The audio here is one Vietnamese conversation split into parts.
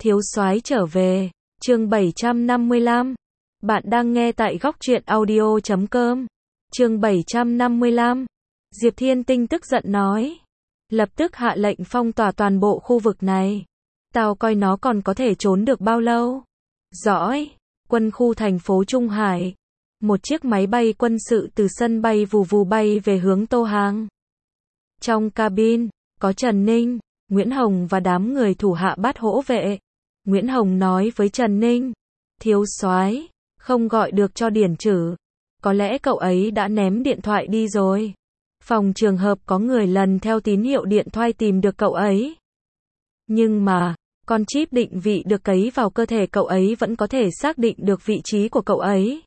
Thiếu soái trở về, chương 755. Bạn đang nghe tại góc truyện audio.com. Chương 755. Diệp Thiên Tinh tức giận nói. Lập tức hạ lệnh phong tỏa toàn bộ khu vực này. Tao coi nó còn có thể trốn được bao lâu. Dõi, quân khu thành phố Trung Hải. Một chiếc máy bay quân sự từ sân bay vù vù bay về hướng Tô Hàng. Trong cabin, có Trần Ninh, Nguyễn Hồng và đám người thủ hạ Bát Hỗ vệ. Nguyễn Hồng nói với Trần Ninh, thiếu soái, không gọi được cho Điển Trử. Có lẽ cậu ấy đã ném điện thoại đi rồi. Phòng trường hợp có người lần theo tín hiệu điện thoại tìm được cậu ấy. Nhưng mà, con chip định vị được cấy vào cơ thể cậu ấy vẫn có thể xác định được vị trí của cậu ấy.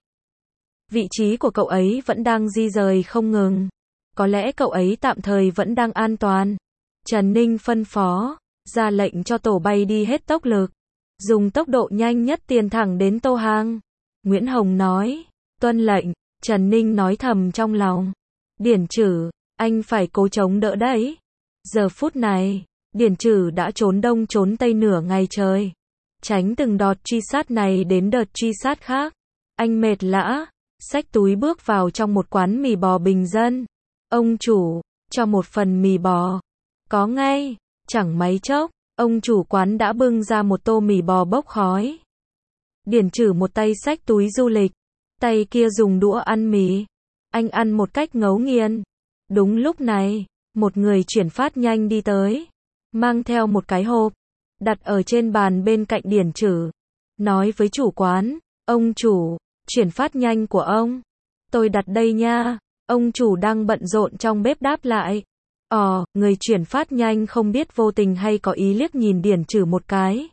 Vị trí của cậu ấy vẫn đang di rời không ngừng. Có lẽ cậu ấy tạm thời vẫn đang an toàn. Trần Ninh phân phó, ra lệnh cho tổ bay đi hết tốc lực. Dùng tốc độ nhanh nhất tiến thẳng đến Tô Hàng. Nguyễn Hồng nói, tuân lệnh. Trần Ninh nói thầm trong lòng. Điển Trử, anh phải cố chống đỡ đấy. Giờ phút này, Điển Trử đã trốn đông trốn tây nửa ngày trời. Tránh từng đợt truy sát này đến đợt truy sát khác. Anh mệt lã, xách túi bước vào trong một quán mì bò bình dân. Ông chủ, cho một phần mì bò. Có ngay, chẳng mấy chốc, ông chủ quán đã bưng ra một tô mì bò bốc khói. Điển Trử một tay xách túi du lịch, tay kia dùng đũa ăn mì. Anh ăn một cách ngấu nghiến. Đúng lúc này, một người chuyển phát nhanh đi tới, mang theo một cái hộp, đặt ở trên bàn bên cạnh Điển Trử. Nói với chủ quán, ông chủ, chuyển phát nhanh của ông. Tôi đặt đây nha. Ông chủ đang bận rộn trong bếp đáp lại. Người chuyển phát nhanh không biết vô tình hay có ý liếc nhìn Điển Trử một cái.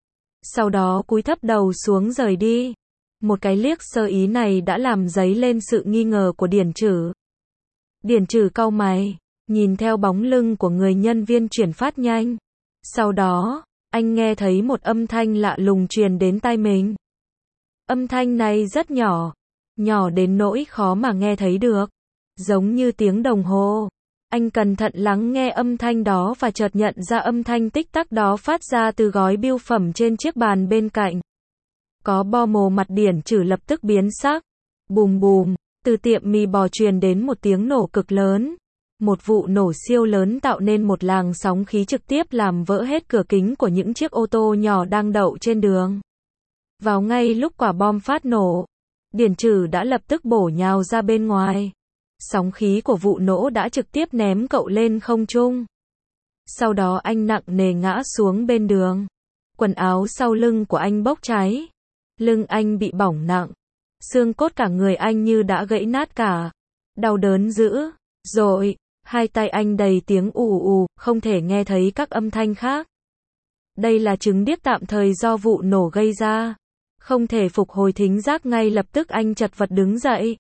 Sau đó cúi thấp đầu xuống rời đi. Một cái liếc sơ ý này đã làm dấy lên sự nghi ngờ của Điển Trử. Điển Trử cau mày, nhìn theo bóng lưng của người nhân viên chuyển phát nhanh. Sau đó, anh nghe thấy một âm thanh lạ lùng truyền đến tai mình. Âm thanh này rất nhỏ, nhỏ đến nỗi khó mà nghe thấy được, giống như tiếng đồng hồ. Anh cẩn thận lắng nghe âm thanh đó và chợt nhận ra âm thanh tích tắc đó phát ra từ gói bưu phẩm trên chiếc bàn bên cạnh. Có bo mồ mặt Điển Trử lập tức biến sắc. Bùm bùm, từ tiệm mì bò truyền đến một tiếng nổ cực lớn. Một vụ nổ siêu lớn tạo nên một làn sóng khí trực tiếp làm vỡ hết cửa kính của những chiếc ô tô nhỏ đang đậu trên đường. Vào ngay lúc quả bom phát nổ, Điển Trử đã lập tức bổ nhào ra bên ngoài. Sóng khí của vụ nổ đã trực tiếp ném cậu lên không trung. Sau đó anh nặng nề ngã xuống bên đường. Quần áo sau lưng của anh bốc cháy. Lưng anh bị bỏng nặng. Xương cốt cả người anh như đã gãy nát cả. Đau đớn dữ dội. Hai tay anh đầy tiếng ù ù, không thể nghe thấy các âm thanh khác. Đây là chứng điếc tạm thời do vụ nổ gây ra. Không thể phục hồi thính giác, ngay lập tức anh chật vật đứng dậy.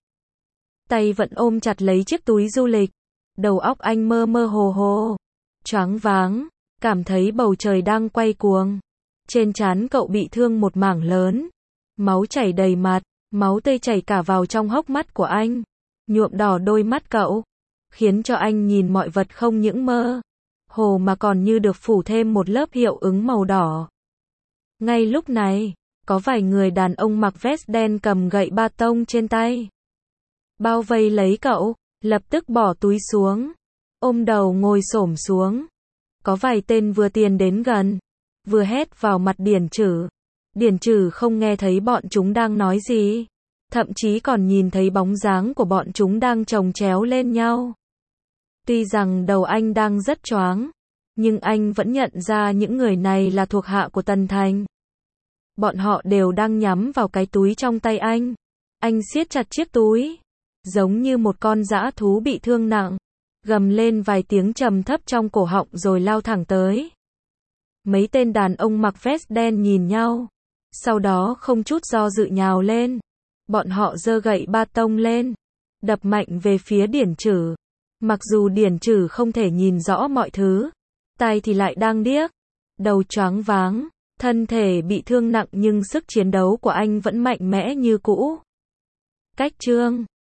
Tay vẫn ôm chặt lấy chiếc túi du lịch. Đầu óc anh mơ mơ hồ hồ, choáng váng, cảm thấy bầu trời đang quay cuồng. Trên trán cậu bị thương một mảng lớn. Máu chảy đầy mặt, máu tươi chảy cả vào trong hốc mắt của anh, nhuộm đỏ đôi mắt cậu, khiến cho anh nhìn mọi vật không những mơ hồ mà còn như được phủ thêm một lớp hiệu ứng màu đỏ. Ngay lúc này, có vài người đàn ông mặc vest đen cầm gậy ba tông trên tay, bao vây lấy cậu, lập tức bỏ túi xuống, ôm đầu ngồi xổm xuống. Có vài tên vừa tiến đến gần, vừa hét vào mặt Điển Trử. Điển Trử không nghe thấy bọn chúng đang nói gì, thậm chí còn nhìn thấy bóng dáng của bọn chúng đang chồng chéo lên nhau. Tuy rằng đầu anh đang rất choáng, nhưng anh vẫn nhận ra những người này là thuộc hạ của Tần Thành. Bọn họ đều đang nhắm vào cái túi trong tay anh. Anh siết chặt chiếc túi, giống như một con dã thú bị thương nặng, gầm lên vài tiếng trầm thấp trong cổ họng rồi lao thẳng tới. Mấy tên đàn ông mặc vest đen nhìn nhau, sau đó không chút do dự nhào lên. Bọn họ giơ gậy ba tông lên, đập mạnh về phía Điển Trử. Mặc dù Điển Trử không thể nhìn rõ mọi thứ, tai thì lại đang điếc, đầu choáng váng, thân thể bị thương nặng nhưng sức chiến đấu của anh vẫn mạnh mẽ như cũ. Cách chương